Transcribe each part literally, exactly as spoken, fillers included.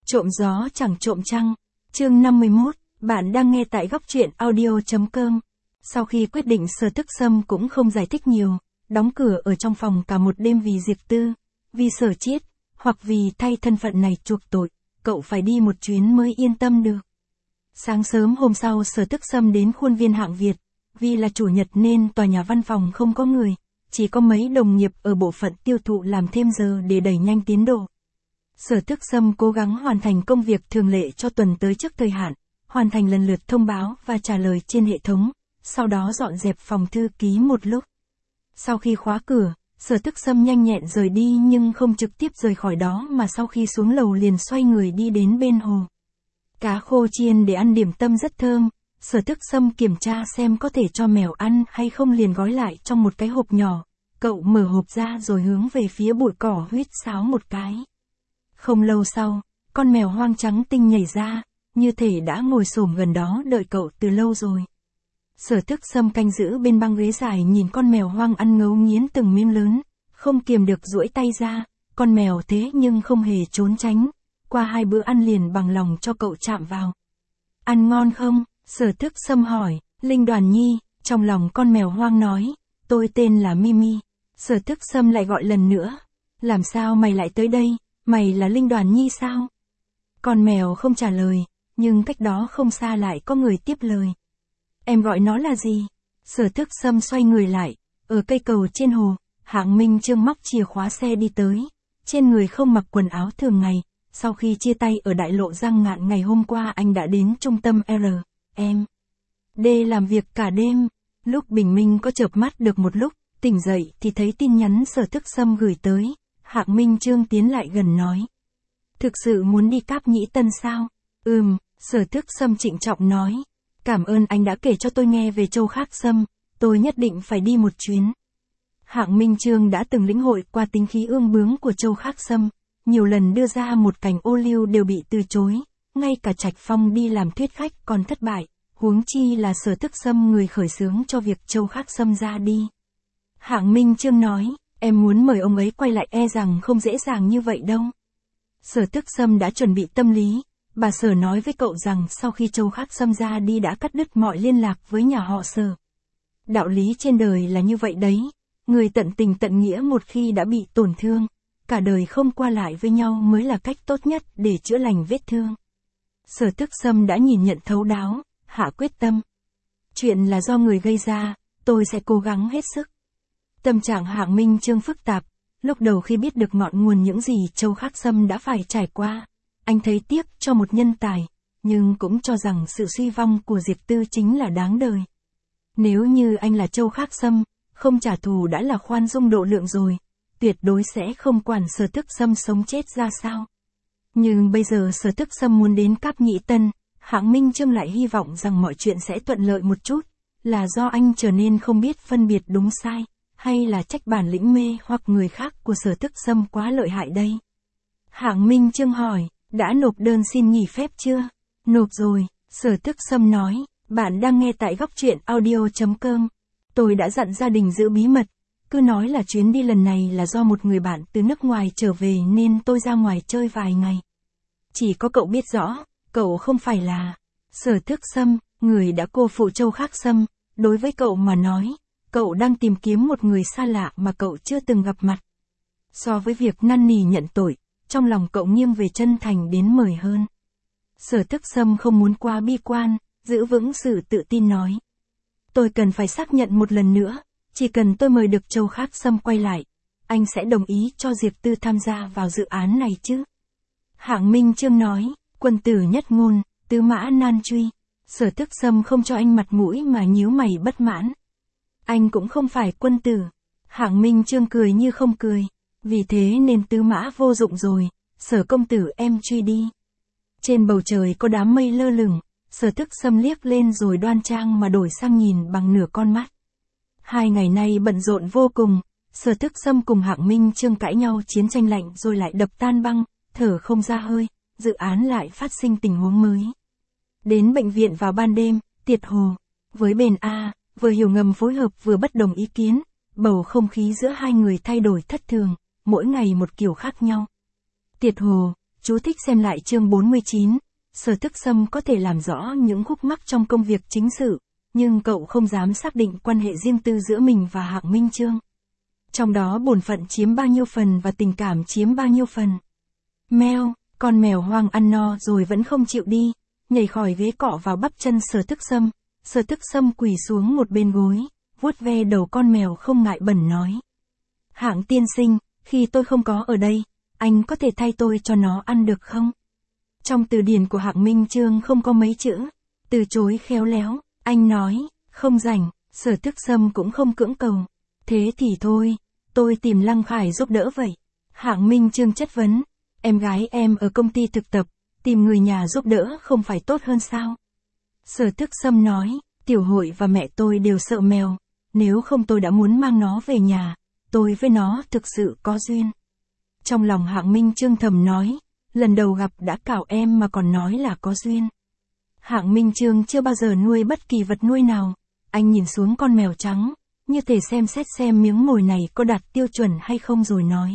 Trộm gió chẳng trộm trăng. Chương năm mươi mốt, bạn đang nghe tại góc truyện audio chấm com. Sau khi quyết định, Sở Thức Sâm cũng không giải thích nhiều, đóng cửa ở trong phòng cả một đêm vì Diệp Tư, vì Sở Chiết, hoặc vì thay thân phận này chuộc tội, cậu phải đi một chuyến mới yên tâm được. Sáng sớm hôm sau, Sở Thức Sâm đến khuôn viên Hạng Việt, vì là chủ nhật nên tòa nhà văn phòng không có người, chỉ có mấy đồng nghiệp ở bộ phận tiêu thụ làm thêm giờ để đẩy nhanh tiến độ. Sở Thức Sâm cố gắng hoàn thành công việc thường lệ cho tuần tới trước thời hạn, hoàn thành lần lượt thông báo và trả lời trên hệ thống, sau đó dọn dẹp phòng thư ký một lúc. Sau khi khóa cửa, Sở Thức Sâm nhanh nhẹn rời đi nhưng không trực tiếp rời khỏi đó mà sau khi xuống lầu liền xoay người đi đến bên hồ. Cá khô chiên để ăn điểm tâm rất thơm, Sở Thức Sâm kiểm tra xem có thể cho mèo ăn hay không liền gói lại trong một cái hộp nhỏ. Cậu mở hộp ra rồi hướng về phía bụi cỏ huýt sáo một cái. Không lâu sau, con mèo hoang trắng tinh nhảy ra, như thể đã ngồi xổm gần đó đợi cậu từ lâu rồi. Sở Thức Sâm canh giữ bên băng ghế dài nhìn con mèo hoang ăn ngấu nghiến từng miếng lớn, không kiềm được duỗi tay ra, con mèo thế nhưng không hề trốn tránh, qua hai bữa ăn liền bằng lòng cho cậu chạm vào. Ăn ngon không? Sở Thức Sâm hỏi. Linh Đoàn Nhi, trong lòng con mèo hoang nói, tôi tên là Mimi. Sở Thức Sâm lại gọi lần nữa, làm sao mày lại tới đây, mày là Linh Đoàn Nhi sao? Con mèo không trả lời, nhưng cách đó không xa lại có người tiếp lời. Em gọi nó là gì? Sở Thức Sâm xoay người lại, ở cây cầu trên hồ, Hạng Minh Chương móc chìa khóa xe đi tới, trên người không mặc quần áo thường ngày, sau khi chia tay ở đại lộ Giang Ngạn ngày hôm qua anh đã đến trung tâm R, em. D làm việc cả đêm, lúc bình minh có chợp mắt được một lúc, tỉnh dậy thì thấy tin nhắn Sở Thức Sâm gửi tới, Hạng Minh Chương tiến lại gần nói. Thực sự muốn đi Cáp Nhĩ Tân sao? Ừm, Sở Thức Sâm trịnh trọng nói. Cảm ơn anh đã kể cho tôi nghe về Châu Khác Sâm, tôi nhất định phải đi một chuyến. Hạng Minh Chương đã từng lĩnh hội qua tính khí ương bướng của Châu Khác Sâm, nhiều lần đưa ra một cành ô liu đều bị từ chối, ngay cả Trạch Phong đi làm thuyết khách còn thất bại, huống chi là Sở Thức Sâm người khởi xướng cho việc Châu Khác Sâm ra đi. Hạng Minh Chương nói, em muốn mời ông ấy quay lại e rằng không dễ dàng như vậy đâu. Sở Thức Sâm đã chuẩn bị tâm lý, bà Sở nói với cậu rằng sau khi Châu Khác Sâm ra đi đã cắt đứt mọi liên lạc với nhà họ Sở. Đạo lý trên đời là như vậy đấy, người tận tình tận nghĩa một khi đã bị tổn thương, cả đời không qua lại với nhau mới là cách tốt nhất để chữa lành vết thương. Sở Thức Sâm đã nhìn nhận thấu đáo, hạ quyết tâm. Chuyện là do người gây ra, tôi sẽ cố gắng hết sức. Tâm trạng Hạng Minh Chương phức tạp, lúc đầu khi biết được ngọn nguồn những gì Châu Khác Sâm đã phải trải qua, anh thấy tiếc cho một nhân tài, nhưng cũng cho rằng sự suy vong của Diệp Tư chính là đáng đời. Nếu như anh là Châu Khác Sâm, không trả thù đã là khoan dung độ lượng rồi, tuyệt đối sẽ không quản Sở Thức Sâm sống chết ra sao. Nhưng bây giờ Sở Thức Sâm muốn đến Cáp Nhĩ Tân, Hạng Minh Chương lại hy vọng rằng mọi chuyện sẽ thuận lợi một chút, là do anh trở nên không biết phân biệt đúng sai, hay là trách bản lĩnh mê hoặc người khác của Sở Thức Sâm quá lợi hại đây. Hạng Minh Chương hỏi, đã nộp đơn xin nghỉ phép chưa? Nộp rồi, Sở Thức Sâm nói, bạn đang nghe tại góc truyện audio chấm com. Tôi đã dặn gia đình giữ bí mật, cứ nói là chuyến đi lần này là do một người bạn từ nước ngoài trở về nên tôi ra ngoài chơi vài ngày. Chỉ có cậu biết rõ, cậu không phải là Sở Thức Sâm, người đã cô phụ Châu Khác Sâm, đối với cậu mà nói, cậu đang tìm kiếm một người xa lạ mà cậu chưa từng gặp mặt. So với việc năn nỉ nhận tội, trong lòng cậu nghiêng về chân thành đến mời hơn. Sở Thức Sâm không muốn quá bi quan, giữ vững sự tự tin nói. Tôi cần phải xác nhận một lần nữa, chỉ cần tôi mời được Châu Khác Sâm quay lại, anh sẽ đồng ý cho Diệp Tư tham gia vào dự án này chứ? Hạng Minh Chương nói, quân tử nhất ngôn, tứ mã nan truy. Sở Thức Sâm không cho anh mặt mũi mà nhíu mày bất mãn. Anh cũng không phải quân tử. Hạng Minh Chương cười như không cười. Vì thế nên tứ mã vô dụng rồi, Sở công tử em truy đi. Trên bầu trời có đám mây lơ lửng, Sở Thức Sâm liếc lên rồi đoan trang mà đổi sang nhìn bằng nửa con mắt. Hai ngày nay bận rộn vô cùng, Sở Thức Sâm cùng Hạng Minh Chương cãi nhau chiến tranh lạnh rồi lại đập tan băng, thở không ra hơi, dự án lại phát sinh tình huống mới. Đến bệnh viện vào ban đêm, tiệt hồ, với bên A, vừa hiểu ngầm phối hợp vừa bất đồng ý kiến, bầu không khí giữa hai người thay đổi thất thường, mỗi ngày một kiểu khác nhau. Tiệt hồ, Chú thích xem lại chương bốn mươi chín. Sở Thức Sâm có thể làm rõ những khúc mắc trong công việc chính sự, nhưng cậu không dám xác định quan hệ riêng tư giữa mình và Hạng Minh Chương. Trong đó bổn phận chiếm bao nhiêu phần và tình cảm chiếm bao nhiêu phần. Meo, con mèo hoang ăn no rồi vẫn không chịu đi, nhảy khỏi ghế cọ vào bắp chân Sở Thức Sâm. Sở Thức Sâm quỳ xuống một bên gối, vuốt ve đầu con mèo không ngại bẩn nói. Hạng tiên sinh, khi tôi không có ở đây, anh có thể thay tôi cho nó ăn được không? Trong từ điển của Hạng Minh Chương không có mấy chữ, từ chối khéo léo, anh nói, không rảnh. Sở Thức Sâm cũng không cưỡng cầu. Thế thì thôi, tôi tìm Lăng Khải giúp đỡ vậy. Hạng Minh Chương chất vấn, em gái em ở công ty thực tập, tìm người nhà giúp đỡ không phải tốt hơn sao? Sở Thức Sâm nói, Tiểu Hội và mẹ tôi đều sợ mèo, nếu không tôi đã muốn mang nó về nhà, tôi với nó thực sự có duyên. Trong lòng Hạng Minh Chương thầm nói, lần đầu gặp đã cào em mà còn nói là có duyên. Hạng Minh Chương chưa bao giờ nuôi bất kỳ vật nuôi nào, anh nhìn xuống con mèo trắng, như thể xem xét xem miếng mồi này có đạt tiêu chuẩn hay không rồi nói.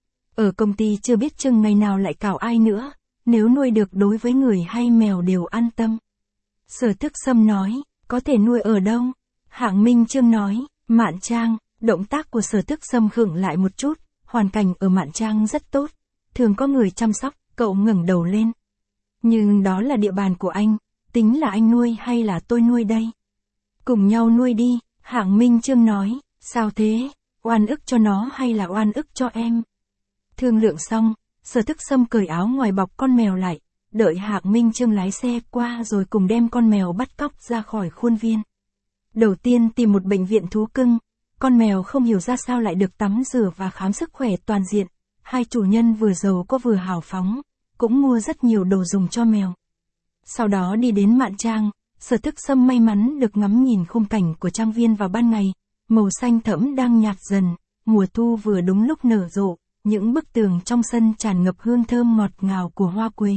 Ở công ty chưa biết chừng ngày nào lại cào ai nữa, nếu nuôi được đối với người hay mèo đều an tâm. Sở Thức Sâm nói, có thể nuôi ở đâu? Hạng Minh Chương nói, Mạn Trang. Động tác của Sở Thức Sâm khựng lại một chút, hoàn cảnh ở Mạn Trang rất tốt, thường có người chăm sóc, cậu ngẩng đầu lên. Nhưng đó là địa bàn của anh, tính là anh nuôi hay là tôi nuôi đây? Cùng nhau nuôi đi, Hạng Minh Chương nói, sao thế, oan ức cho nó hay là oan ức cho em? Thương lượng xong, Sở Thức Sâm cởi áo ngoài bọc con mèo lại, đợi Hạng Minh Chương lái xe qua rồi cùng đem con mèo bắt cóc ra khỏi khuôn viên. Đầu tiên tìm một bệnh viện thú cưng, con mèo không hiểu ra sao lại được tắm rửa và khám sức khỏe toàn diện, hai chủ nhân vừa giàu có vừa hào phóng, cũng mua rất nhiều đồ dùng cho mèo. Sau đó đi đến Mạn Trang, Sở Thức Sâm may mắn được ngắm nhìn khung cảnh của trang viên vào ban ngày, màu xanh thẫm đang nhạt dần, mùa thu vừa đúng lúc nở rộ, những bức tường trong sân tràn ngập hương thơm ngọt ngào của hoa quế.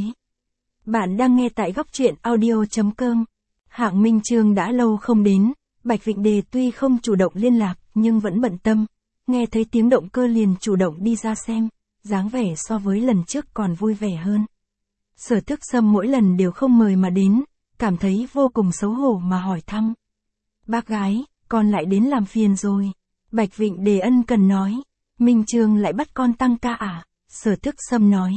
Bạn đang nghe tại góc truyện audio chấm com. Hạng Minh Chương đã lâu không đến, Bạch Vịnh Đề tuy không chủ động liên lạc nhưng vẫn bận tâm, nghe thấy tiếng động cơ liền chủ động đi ra xem, dáng vẻ so với lần trước còn vui vẻ hơn. Sở Thức Sâm mỗi lần đều không mời mà đến, cảm thấy vô cùng xấu hổ mà hỏi thăm. Bác gái, con lại đến làm phiền rồi. Bạch Vịnh Đề ân cần nói, Minh Chương lại bắt con tăng ca à? Sở Thức Sâm nói.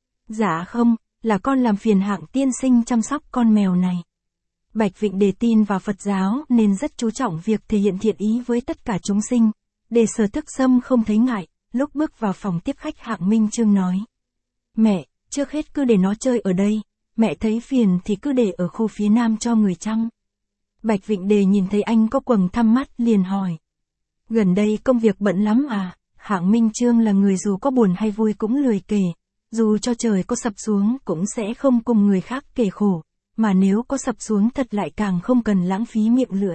Dạ không, là con làm phiền Hạng tiên sinh chăm sóc con mèo này. Bạch Vịnh Đề tin vào Phật giáo nên rất chú trọng việc thể hiện thiện ý với tất cả chúng sinh, để Sở Thức Sâm không thấy ngại, lúc bước vào phòng tiếp khách Hạng Minh Chương nói. Mẹ, trước hết cứ để nó chơi ở đây, mẹ thấy phiền thì cứ để ở khu phía nam cho người chăm. Bạch Vịnh Đề nhìn thấy anh có quầng thăm mắt liền hỏi. Gần đây công việc bận lắm à? Hạng Minh Chương là người dù có buồn hay vui cũng lười kể, dù cho trời có sập xuống cũng sẽ không cùng người khác kể khổ, mà nếu có sập xuống thật lại càng không cần lãng phí miệng lưỡi.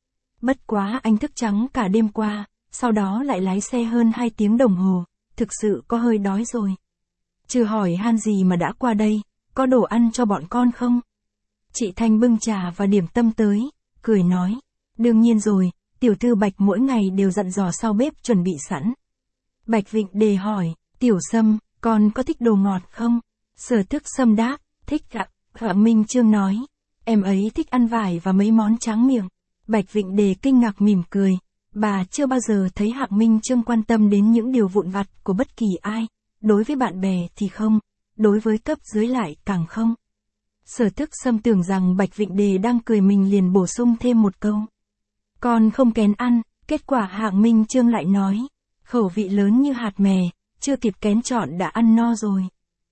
Bất quá anh thức trắng cả đêm qua, sau đó lại lái xe hơn hai tiếng đồng hồ, thực sự có hơi đói rồi. Chưa hỏi han gì mà đã qua đây, có đồ ăn cho bọn con không? Chị Thanh bưng trà và điểm tâm tới, cười nói. Đương nhiên rồi, tiểu thư Bạch mỗi ngày đều dặn dò sau bếp chuẩn bị sẵn. Bạch Vịnh Đề hỏi, Tiểu Sâm, con có thích đồ ngọt không? Sở Thức Sâm đáp, thích ạ. Hạng Minh Chương nói, em ấy thích ăn vải và mấy món tráng miệng. Bạch Vịnh Đề kinh ngạc mỉm cười, bà chưa bao giờ thấy Hạng Minh Chương quan tâm đến những điều vụn vặt của bất kỳ ai, đối với bạn bè thì không, đối với cấp dưới lại càng không. Sở Thức Sâm tưởng rằng Bạch Vịnh Đề đang cười mình liền bổ sung thêm một câu. Con không kén ăn, kết quả Hạng Minh Chương lại nói, khẩu vị lớn như hạt mè, chưa kịp kén chọn đã ăn no rồi.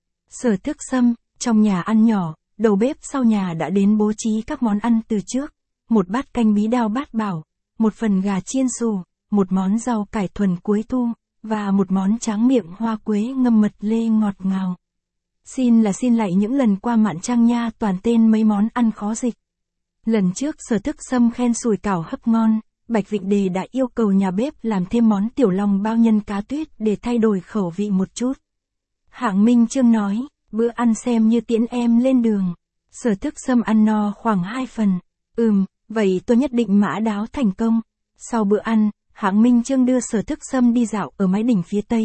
Sở Thức Sâm, trong nhà ăn nhỏ, đầu bếp sau nhà đã đến bố trí các món ăn từ trước, một bát canh bí đao bát bảo, một phần gà chiên xù, một món rau cải thuần cuối thu, và một món tráng miệng hoa quế ngâm mật lê ngọt ngào. Xin là xin lại những lần qua Mạn Trang nha, toàn tên mấy món ăn khó dịch. Lần trước Sở Thức Sâm khen sủi cảo hấp ngon, Bạch Vịnh Đề đã yêu cầu nhà bếp làm thêm món tiểu lòng bao nhân cá tuyết để thay đổi khẩu vị một chút. Hạng Minh Chương nói, bữa ăn xem như tiễn em lên đường. Sở Thức Sâm ăn no khoảng hai phần. Ừm, vậy tôi nhất định mã đáo thành công. Sau bữa ăn, Hạng Minh Chương đưa Sở Thức Sâm đi dạo ở mái đỉnh phía tây,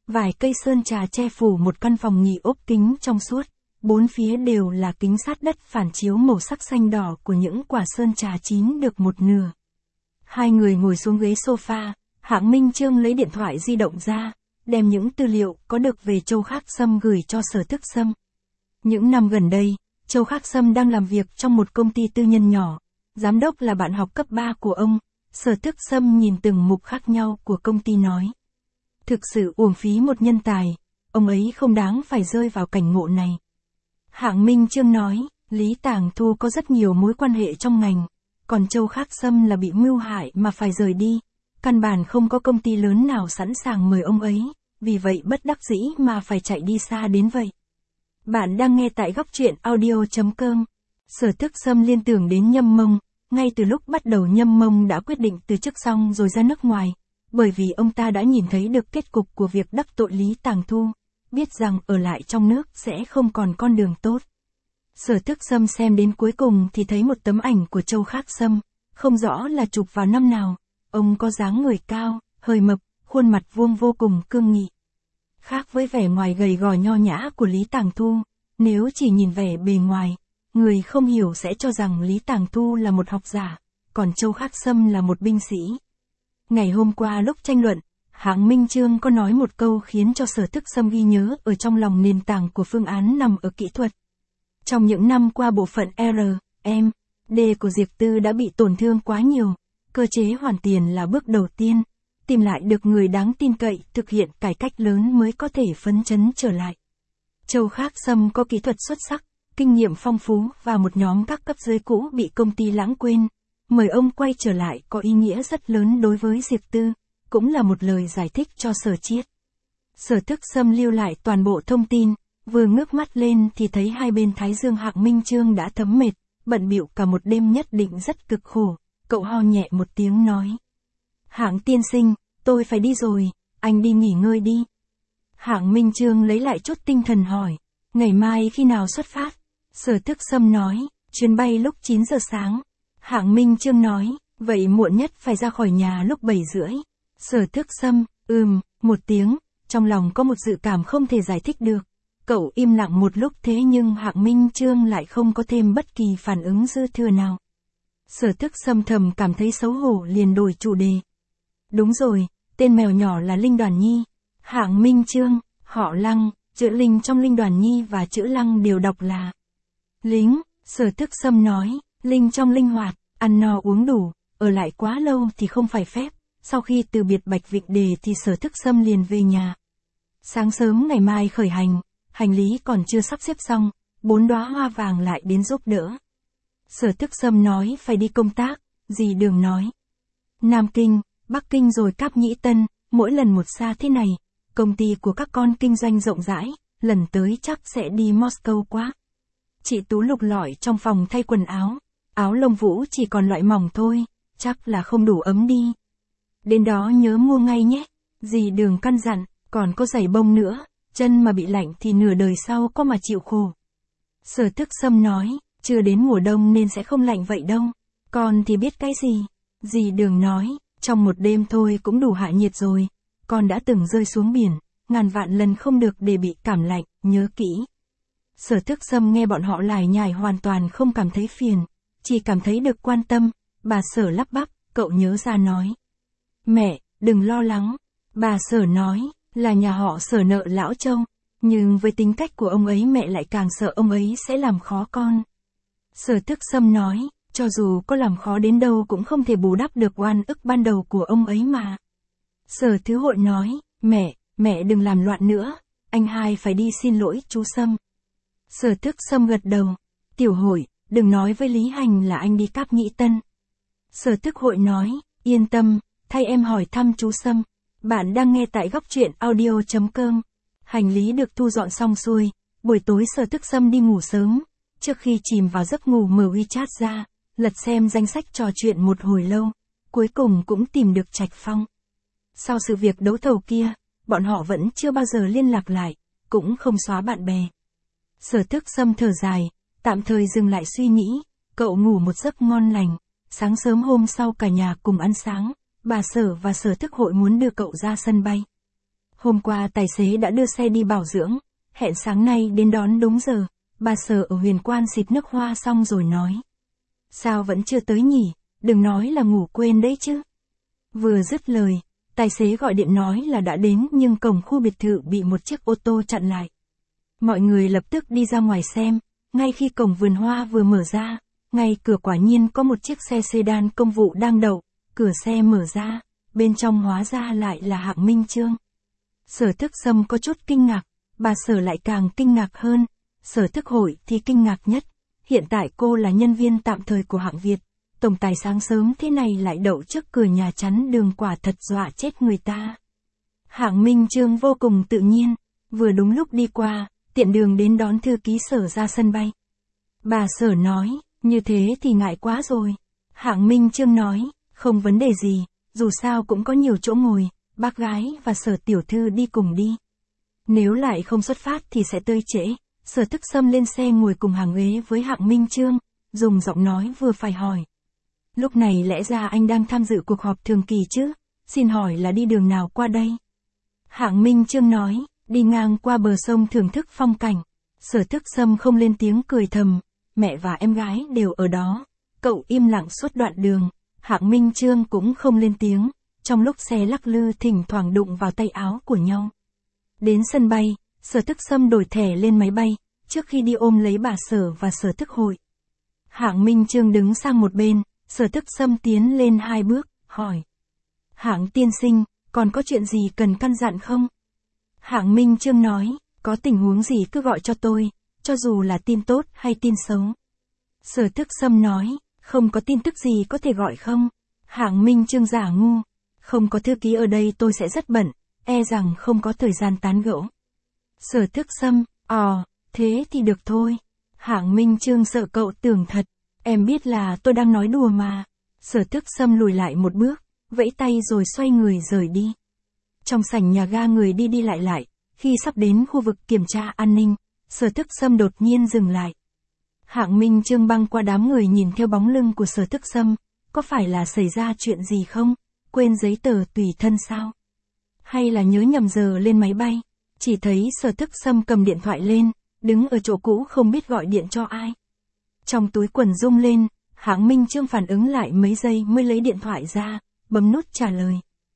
Vài cây sơn trà che phủ một căn phòng nghỉ ốp kính trong suốt, bốn phía đều là kính sát đất phản chiếu màu sắc xanh đỏ của những quả sơn trà chín được một nửa. Hai người ngồi xuống ghế sofa, Hạng Minh Chương lấy điện thoại di động ra, đem những tư liệu có được về Châu Khắc Sâm gửi cho Sở Thức Sâm. Những năm gần đây, Châu Khắc Sâm đang làm việc trong một công ty tư nhân nhỏ, giám đốc là bạn học cấp ba của ông. Sở Thức Sâm nhìn từng mục khác nhau của công ty nói. Thực sự uổng phí một nhân tài, ông ấy không đáng phải rơi vào cảnh ngộ này. Hạng Minh Chương nói, Lý Tàng Thu có rất nhiều mối quan hệ trong ngành, còn Châu Khắc Sâm là bị mưu hại mà phải rời đi. Căn bản không có công ty lớn nào sẵn sàng mời ông ấy, vì vậy bất đắc dĩ mà phải chạy đi xa đến vậy. Bạn đang nghe tại góc truyện audio chấm com. Sở Thức Sâm liên tưởng đến Nhâm Mông, ngay từ lúc bắt đầu Nhâm Mông đã quyết định từ chức xong rồi ra nước ngoài, bởi vì ông ta đã nhìn thấy được kết cục của việc đắc tội Lý Tàng Thu, biết rằng ở lại trong nước sẽ không còn con đường tốt. Sở Thức Sâm xem đến cuối cùng thì thấy một tấm ảnh của Châu Khắc Sâm, không rõ là chụp vào năm nào, ông có dáng người cao, hơi mập, khuôn mặt vuông vô cùng cương nghị. Khác với vẻ ngoài gầy gò nho nhã của Lý Tàng Thu, nếu chỉ nhìn vẻ bề ngoài, người không hiểu sẽ cho rằng Lý Tàng Thu là một học giả, còn Châu Khắc Sâm là một binh sĩ. Ngày hôm qua lúc tranh luận, Hạng Minh Chương có nói một câu khiến cho Sở Thức Sâm ghi nhớ ở trong lòng. Nền tảng của phương án nằm ở kỹ thuật. Trong những năm qua bộ phận R, M, D của Diệp Tư đã bị tổn thương quá nhiều, cơ chế hoàn tiền là bước đầu tiên, tìm lại được người đáng tin cậy, thực hiện cải cách lớn mới có thể phấn chấn trở lại. Châu Khắc Sâm có kỹ thuật xuất sắc, kinh nghiệm phong phú và một nhóm các cấp dưới cũ bị công ty lãng quên. Mời ông quay trở lại có ý nghĩa rất lớn đối với Diệp Tư, cũng là một lời giải thích cho Sở Chiết. Sở Thức Sâm lưu lại toàn bộ thông tin, vừa ngước mắt lên thì thấy hai bên thái dương Hạng Minh Chương đã thấm mệt, bận bịu cả một đêm nhất định rất cực khổ, cậu ho nhẹ một tiếng nói. Hạng tiên sinh, tôi phải đi rồi, anh đi nghỉ ngơi đi. Hạng Minh Chương lấy lại chút tinh thần hỏi, ngày mai khi nào xuất phát? Sở Thức Sâm nói, chuyến bay lúc chín giờ sáng. Hạng Minh Chương nói, vậy muộn nhất phải ra khỏi nhà lúc bảy rưỡi. Sở Thức Sâm, ừm, một tiếng, trong lòng có một dự cảm không thể giải thích được. Cậu im lặng một lúc thế nhưng Hạng Minh Chương lại không có thêm bất kỳ phản ứng dư thừa nào. Sở Thức Sâm thầm cảm thấy xấu hổ liền đổi chủ đề. Đúng rồi, tên mèo nhỏ là Linh Đoàn Nhi. Hạng Minh Chương, họ Lăng, chữ Linh trong Linh Đoàn Nhi và chữ Lăng đều đọc là Lính. Sở Thức Sâm nói, Linh trong linh hoạt, ăn no uống đủ, ở lại quá lâu thì không phải phép. Sau khi từ biệt Bạch Vịnh Đề thì Sở Thức Sâm liền về nhà. Sáng sớm ngày mai khởi hành, hành lý còn chưa sắp xếp xong, bốn đóa hoa vàng lại đến giúp đỡ. Sở Thức Sâm nói phải đi công tác, dì Đường nói. Nam Kinh, Bắc Kinh rồi Cáp Nhĩ Tân, mỗi lần một xa thế này, công ty của các con kinh doanh rộng rãi, lần tới chắc sẽ đi Moscow quá. Chị Tú lục lọi trong phòng thay quần áo, áo lông vũ chỉ còn loại mỏng thôi, chắc là không đủ ấm đi. Đến đó nhớ mua ngay nhé, dì Đường căn dặn, còn có giày bông nữa, chân mà bị lạnh thì nửa đời sau có mà chịu khổ. Sở Thức Sâm nói, chưa đến mùa đông nên sẽ không lạnh vậy đâu, con thì biết cái gì. Dì Đường nói, trong một đêm thôi cũng đủ hạ nhiệt rồi, con đã từng rơi xuống biển, ngàn vạn lần không được để bị cảm lạnh, nhớ kỹ. Sở Thức Sâm nghe bọn họ lải nhải hoàn toàn không cảm thấy phiền, chỉ cảm thấy được quan tâm. Bà Sở lắp bắp, cậu nhớ ra nói. Mẹ, đừng lo lắng. Bà Sở nói, là nhà họ Sở nợ lão Châu, nhưng với tính cách của ông ấy mẹ lại càng sợ ông ấy sẽ làm khó con. Sở Thức Sâm nói, cho dù có làm khó đến đâu cũng không thể bù đắp được oan ức ban đầu của ông ấy mà. Sở Thứ Hội nói, mẹ, mẹ đừng làm loạn nữa, anh hai phải đi xin lỗi chú Sâm. Sở Thức Sâm gật đầu, Tiểu Hội, đừng nói với Lý Hành là anh đi Cáp Nhĩ Tân. Sở Thức Hội nói, yên tâm, thay em hỏi thăm chú Sâm. Bạn đang nghe tại góc truyện audio chấm com. Hành lý được thu dọn xong xuôi, buổi tối Sở Thức Sâm đi ngủ sớm. Trước khi chìm vào giấc ngủ mở WeChat ra, lật xem danh sách trò chuyện một hồi lâu, cuối cùng cũng tìm được Trạch Phong. Sau sự việc đấu thầu kia, bọn họ vẫn chưa bao giờ liên lạc lại, cũng không xóa bạn bè. Sở Thức Sâm thở dài, tạm thời dừng lại suy nghĩ, cậu ngủ một giấc ngon lành. Sáng sớm hôm sau cả nhà cùng ăn sáng, bà Sở và Sở Thức Hội muốn đưa cậu ra sân bay. Hôm qua tài xế đã đưa xe đi bảo dưỡng, hẹn sáng nay đến đón đúng giờ. Bà Sở ở Huyền Quan xịt nước hoa xong rồi nói. Sao vẫn chưa tới nhỉ, đừng nói là ngủ quên đấy chứ. Vừa dứt lời, tài xế gọi điện nói là đã đến nhưng cổng khu biệt thự bị một chiếc ô tô chặn lại. Mọi người lập tức đi ra ngoài xem, ngay khi cổng vườn hoa vừa mở ra, ngay cửa quả nhiên có một chiếc xe sedan công vụ đang đậu, cửa xe mở ra, bên trong hóa ra lại là Hạng Minh Chương. Sở Thức Sâm có chút kinh ngạc, bà Sở lại càng kinh ngạc hơn, Sở Thức Hội thì kinh ngạc nhất, hiện tại cô là nhân viên tạm thời của Hạng Việt, tổng tài sáng sớm thế này lại đậu trước cửa nhà chắn đường quả thật dọa chết người ta. Hạng Minh Chương vô cùng tự nhiên, vừa đúng lúc đi qua, tiện đường đến đón thư ký Sở ra sân bay. Bà Sở nói, như thế thì ngại quá rồi. Hạng Minh Chương nói, không vấn đề gì, dù sao cũng có nhiều chỗ ngồi, bác gái và Sở tiểu thư đi cùng đi. Nếu lại không xuất phát thì sẽ tơi trễ. Sở Thức Sâm lên xe ngồi cùng hàng ghế với Hạng Minh Chương, dùng giọng nói vừa phải hỏi. Lúc này lẽ ra anh đang tham dự cuộc họp thường kỳ chứ, xin hỏi là đi đường nào qua đây? Hạng Minh Chương nói, đi ngang qua bờ sông thưởng thức phong cảnh. Sở Thức Sâm không lên tiếng cười thầm, mẹ và em gái đều ở đó. Cậu im lặng suốt đoạn đường, Hạng Minh Chương cũng không lên tiếng, trong lúc xe lắc lư thỉnh thoảng đụng vào tay áo của nhau. Đến sân bay, Sở Thức Sâm đổi thẻ lên máy bay, trước khi đi ôm lấy bà Sở và Sở Thức Hội. Hạng Minh Chương đứng sang một bên, Sở Thức Sâm tiến lên hai bước, hỏi. Hạng tiên sinh, còn có chuyện gì cần căn dặn không? Hạng Minh Chương nói, có tình huống gì cứ gọi cho tôi, cho dù là tin tốt hay tin xấu. Sở Thức Sâm nói, không có tin tức gì có thể gọi không? Hạng Minh Chương giả ngu, không có thư ký ở đây tôi sẽ rất bận, e rằng không có thời gian tán gẫu. Sở Thức Sâm, ờ, thế thì được thôi. Hạng Minh Chương sợ cậu tưởng thật, em biết là tôi đang nói đùa mà. Sở Thức Sâm lùi lại một bước, vẫy tay rồi xoay người rời đi. Trong sảnh nhà ga người đi đi lại lại, khi sắp đến khu vực kiểm tra an ninh, Sở Thức Sâm đột nhiên dừng lại. Hạng Minh Chương băng qua đám người nhìn theo bóng lưng của Sở Thức Sâm, có phải là xảy ra chuyện gì không? Quên giấy tờ tùy thân sao? Hay là nhớ nhầm giờ lên máy bay? Chỉ thấy Sở Thức Sâm cầm điện thoại lên, đứng ở chỗ cũ không biết gọi điện cho ai. Trong túi quần rung lên, Hạng Minh Chương phản ứng lại mấy giây mới lấy điện thoại ra, bấm nút trả lời.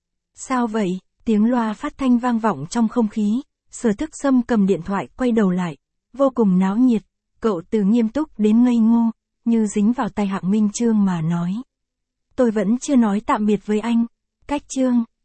Sao vậy? Tiếng loa phát thanh vang vọng trong không khí, Sở Thức Sâm cầm điện thoại quay đầu lại, vô cùng náo nhiệt, cậu từ nghiêm túc đến ngây ngô, như dính vào tay Hạng Minh Chương mà nói. Tôi vẫn chưa nói tạm biệt với anh. Cách chương